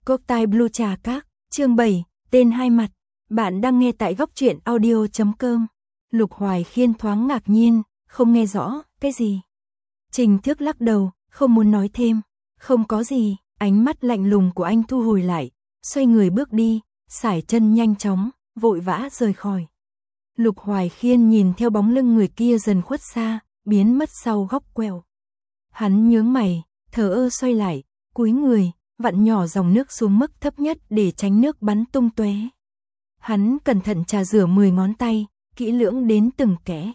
Cốc tai Blue trà các, chương 7, tên hai mặt. Bạn đang nghe tại góc truyện audio.com. Lục Hoài Khiên thoáng ngạc nhiên, không nghe rõ, cái gì? Trình Thước lắc đầu, không muốn nói thêm. Không có gì, ánh mắt lạnh lùng của anh thu hồi lại, xoay người bước đi, sải chân nhanh chóng, vội vã rời khỏi. Lục Hoài Khiên nhìn theo bóng lưng người kia dần khuất xa, biến mất sau góc quẹo. Hắn nhướng mày, thờ ơ xoay lại, cúi người, vặn nhỏ dòng nước xuống mức thấp nhất để tránh nước bắn tung tóe. Hắn cẩn thận trà rửa 10 ngón tay, kỹ lưỡng đến từng kẽ.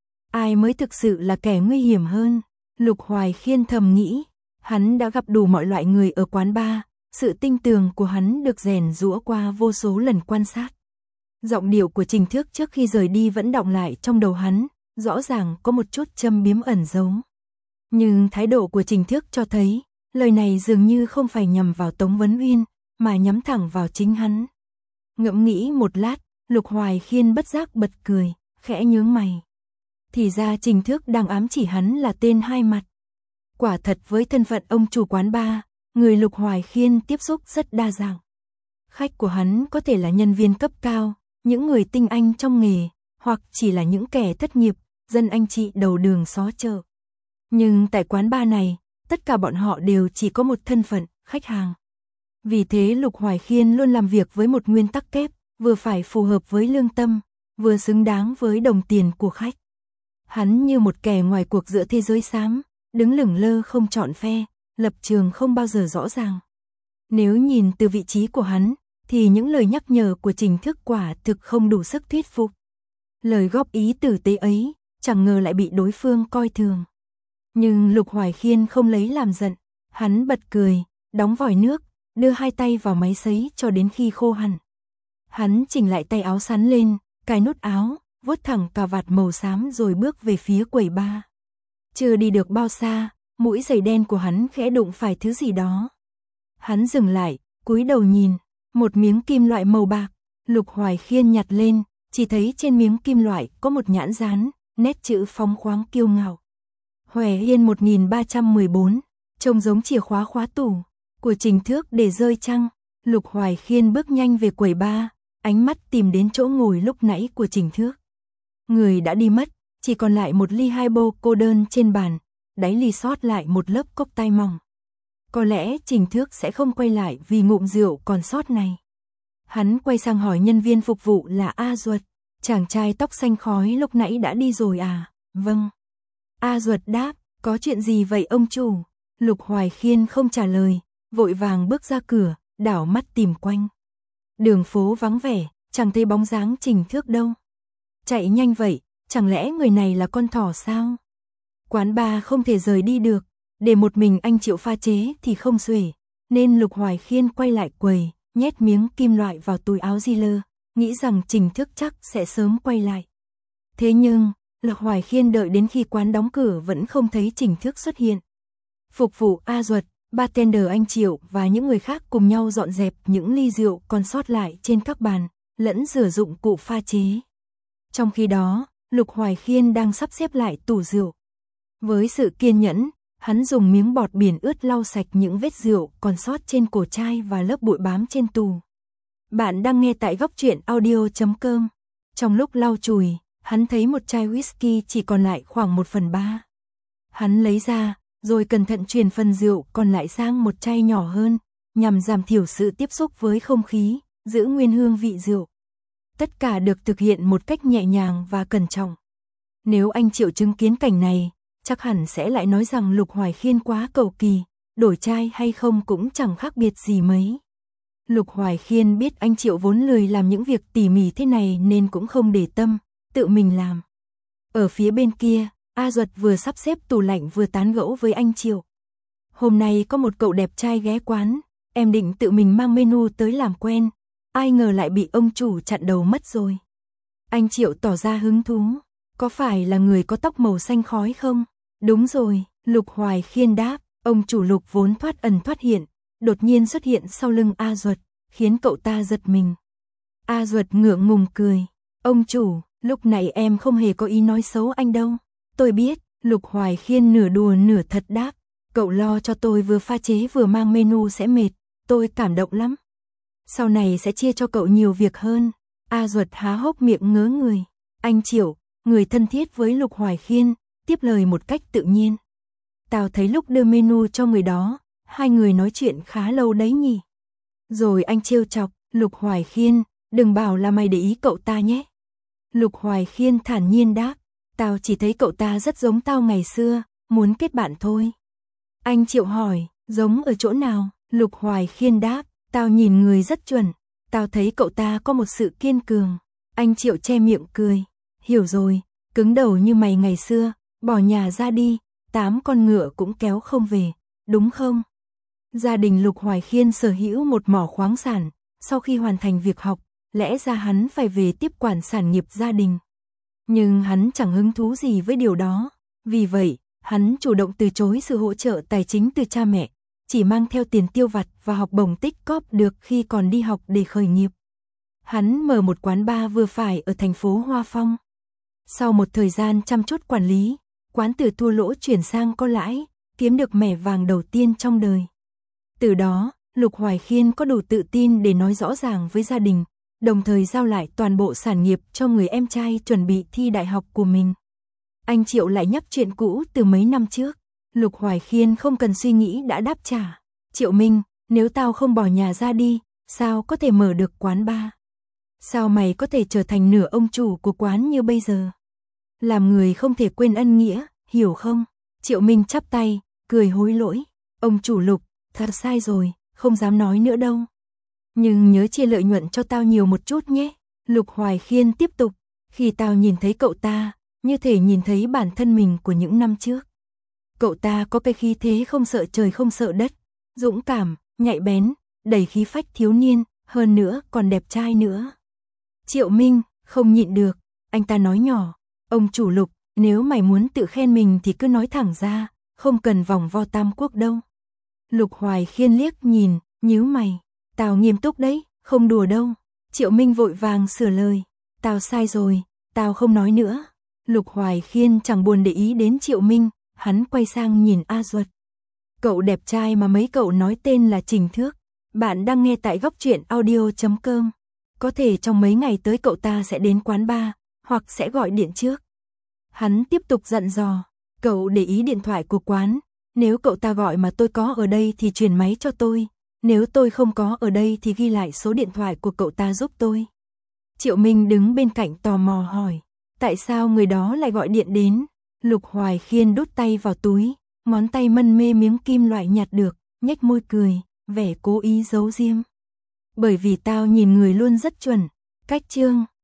Ai mới thực sự là kẻ nguy hiểm hơn? Lục Hoài Khiên thầm nghĩ, hắn đã gặp đủ mọi loại người ở quán bar, sự tinh tường của hắn được rèn giũa qua vô số lần quan sát. Giọng điệu của Trình Thước trước khi rời đi vẫn đọng lại trong đầu hắn, rõ ràng có một chút châm biếm ẩn giấu. Nhưng thái độ của Trình Thước cho thấy, lời này dường như không phải nhằm vào Tống Vấn Uyên, mà nhắm thẳng vào chính hắn. Ngẫm nghĩ một lát, Lục Hoài Khiên bất giác bật cười, khẽ nhướng mày. Thì ra Trình Thước đang ám chỉ hắn là tên hai mặt. Quả thật với thân phận ông chủ quán bar, người Lục Hoài Khiên tiếp xúc rất đa dạng. Khách của hắn có thể là nhân viên cấp cao, những người tinh anh trong nghề, hoặc chỉ là những kẻ thất nghiệp, dân anh chị đầu đường xó chợ. Nhưng tại quán bar này, tất cả bọn họ đều chỉ có một thân phận, khách hàng. Vì thế Lục Hoài Khiên luôn làm việc với một nguyên tắc kép, vừa phải phù hợp với lương tâm, vừa xứng đáng với đồng tiền của khách. Hắn như một kẻ ngoài cuộc giữa thế giới xám, đứng lửng lơ không chọn phe, lập trường không bao giờ rõ ràng. Nếu nhìn từ vị trí của hắn, thì những lời nhắc nhở của Trình Thước quả thực không đủ sức thuyết phục. Lời góp ý tử tế ấy, chẳng ngờ lại bị đối phương coi thường. Nhưng Lục Hoài Khiên không lấy làm giận, hắn bật cười, đóng vòi nước, đưa hai tay vào máy sấy cho đến khi khô hẳn. Hắn chỉnh lại tay áo sắn lên, cài nút áo, vuốt thẳng cà vạt màu xám rồi bước về phía quầy bar. Chưa đi được bao xa, mũi giày đen của hắn khẽ đụng phải thứ gì đó. Hắn dừng lại, cúi đầu nhìn, một miếng kim loại màu bạc. Lục Hoài Khiên nhặt lên, chỉ thấy trên miếng kim loại có một nhãn dán, nét chữ phóng khoáng kiêu ngạo. Hòe Yên 1314, trông giống chìa khóa khóa tủ của Trình Thước để rơi chăng. Lục Hoài Khiên bước nhanh về quầy bar, ánh mắt tìm đến chỗ ngồi lúc nãy của Trình Thước. Người đã đi mất, chỉ còn lại một ly highball cô đơn trên bàn, đáy ly sót lại một lớp cốc tai mỏng. Có lẽ Trình Thước sẽ không quay lại vì ngụm rượu còn sót này. Hắn quay sang hỏi nhân viên phục vụ là A Duật, chàng trai tóc xanh khói lúc nãy đã đi rồi à? Vâng. A Duật đáp, có chuyện gì vậy ông chủ? Lục Hoài Khiên không trả lời, vội vàng bước ra cửa, đảo mắt tìm quanh. Đường phố vắng vẻ, chẳng thấy bóng dáng Trình Thước đâu. Chạy nhanh vậy, chẳng lẽ người này là con thỏ sao? Quán bar không thể rời đi được, để một mình anh chịu pha chế thì không xuể, nên Lục Hoài Khiên quay lại quầy, nhét miếng kim loại vào túi áo Ziller, nghĩ rằng Trình Thước chắc sẽ sớm quay lại. Thế nhưng, Lục Hoài Khiên đợi đến khi quán đóng cửa vẫn không thấy Trình Thước xuất hiện. Phục vụ A Duật, bartender anh Triệu và những người khác cùng nhau dọn dẹp những ly rượu còn sót lại trên các bàn, lẫn rửa dụng cụ pha chế. Trong khi đó, Lục Hoài Khiên đang sắp xếp lại tủ rượu. Với sự kiên nhẫn, hắn dùng miếng bọt biển ướt lau sạch những vết rượu còn sót trên cổ chai và lớp bụi bám trên tủ. Bạn đang nghe tại góc truyện audio.com. Trong lúc lau chùi, hắn thấy một chai whisky chỉ còn lại khoảng 1/3. Hắn lấy ra, rồi cẩn thận truyền phần rượu còn lại sang một chai nhỏ hơn, nhằm giảm thiểu sự tiếp xúc với không khí, giữ nguyên hương vị rượu. Tất cả được thực hiện một cách nhẹ nhàng và cẩn trọng. Nếu anh Triệu chứng kiến cảnh này, chắc hẳn sẽ lại nói rằng Lục Hoài Khiên quá cầu kỳ, đổi chai hay không cũng chẳng khác biệt gì mấy. Lục Hoài Khiên biết anh Triệu vốn lười làm những việc tỉ mỉ thế này nên cũng không để tâm, tự mình làm. Ở phía bên kia, A Duật vừa sắp xếp tủ lạnh vừa tán gẫu với anh Triệu. Hôm nay có một cậu đẹp trai ghé quán, em định tự mình mang menu tới làm quen, ai ngờ lại bị ông chủ chặn đầu mất rồi. Anh Triệu tỏ ra hứng thú, có phải là người có tóc màu xanh khói không? Đúng rồi, Lục Hoài Khiên đáp, ông chủ Lục vốn thoát ẩn thoát hiện, đột nhiên xuất hiện sau lưng A Duật, khiến cậu ta giật mình. A Duật ngượng ngùng cười, ông chủ, lúc này em không hề có ý nói xấu anh đâu. Tôi biết, Lục Hoài Khiên nửa đùa nửa thật đáp, cậu lo cho tôi vừa pha chế vừa mang menu sẽ mệt, tôi cảm động lắm. Sau này sẽ chia cho cậu nhiều việc hơn. A Duật há hốc miệng ngớ người. Anh Triệu, người thân thiết với Lục Hoài Khiên, tiếp lời một cách tự nhiên. Tao thấy lúc đưa menu cho người đó, hai người nói chuyện khá lâu đấy nhỉ. Rồi anh trêu chọc, Lục Hoài Khiên, đừng bảo là mày để ý cậu ta nhé. Lục Hoài Khiên thản nhiên đáp, tao chỉ thấy cậu ta rất giống tao ngày xưa, muốn kết bạn thôi. Anh Triệu hỏi, giống ở chỗ nào? Lục Hoài Khiên đáp, tao nhìn người rất chuẩn, tao thấy cậu ta có một sự kiên cường. Anh Triệu che miệng cười, hiểu rồi, cứng đầu như mày ngày xưa, bỏ nhà ra đi, 8 con ngựa cũng kéo không về, đúng không? Gia đình Lục Hoài Khiên sở hữu một mỏ khoáng sản, sau khi hoàn thành việc học, lẽ ra hắn phải về tiếp quản sản nghiệp gia đình. Nhưng hắn chẳng hứng thú gì với điều đó, vì vậy, hắn chủ động từ chối sự hỗ trợ tài chính từ cha mẹ, chỉ mang theo tiền tiêu vặt và học bổng tích cóp được khi còn đi học để khởi nghiệp. Hắn mở một quán bar vừa phải ở thành phố Hoa Phong. Sau một thời gian chăm chút quản lý, quán từ thua lỗ chuyển sang có lãi, kiếm được mẻ vàng đầu tiên trong đời. Từ đó, Lục Hoài Khiên có đủ tự tin để nói rõ ràng với gia đình, đồng thời giao lại toàn bộ sản nghiệp cho người em trai chuẩn bị thi đại học của mình. Anh Triệu lại nhắc chuyện cũ từ mấy năm trước. Lục Hoài Khiên không cần suy nghĩ đã đáp trả. Triệu Minh, nếu tao không bỏ nhà ra đi, sao có thể mở được quán bar? Sao mày có thể trở thành nửa ông chủ của quán như bây giờ? Làm người không thể quên ân nghĩa, hiểu không? Triệu Minh chắp tay, cười hối lỗi. Ông chủ Lục, thật sai rồi, không dám nói nữa đâu. Nhưng nhớ chia lợi nhuận cho tao nhiều một chút nhé. Lục Hoài Khiên tiếp tục, khi tao nhìn thấy cậu ta, như thể nhìn thấy bản thân mình của những năm trước. Cậu ta có cái khí thế không sợ trời không sợ đất, dũng cảm, nhạy bén, đầy khí phách thiếu niên, hơn nữa còn đẹp trai nữa. Triệu Minh không nhịn được, anh ta nói nhỏ, ông chủ Lục, nếu mày muốn tự khen mình thì cứ nói thẳng ra, không cần vòng vo tam quốc đâu. Lục Hoài Khiên liếc nhìn, nhíu mày, tao nghiêm túc đấy, không đùa đâu. Triệu Minh vội vàng sửa lời, tao sai rồi, tao không nói nữa. Lục Hoài Khiên chẳng buồn để ý đến Triệu Minh, hắn quay sang nhìn A Duật. Cậu đẹp trai mà mấy cậu nói tên là Trình Thước. Bạn đang nghe tại góc truyện audio.com. Có thể trong mấy ngày tới cậu ta sẽ đến quán bar, hoặc sẽ gọi điện trước. Hắn tiếp tục dặn dò, cậu để ý điện thoại của quán. Nếu cậu ta gọi mà tôi có ở đây thì truyền máy cho tôi. Nếu tôi không có ở đây thì ghi lại số điện thoại của cậu ta giúp tôi. Triệu Minh đứng bên cạnh tò mò hỏi, tại sao người đó lại gọi điện đến? Lục Hoài Khiên đút tay vào túi, ngón tay mân mê miếng kim loại nhặt được, nhếch môi cười, vẻ cố ý giấu diêm. Bởi vì tao nhìn người luôn rất chuẩn. Cách chương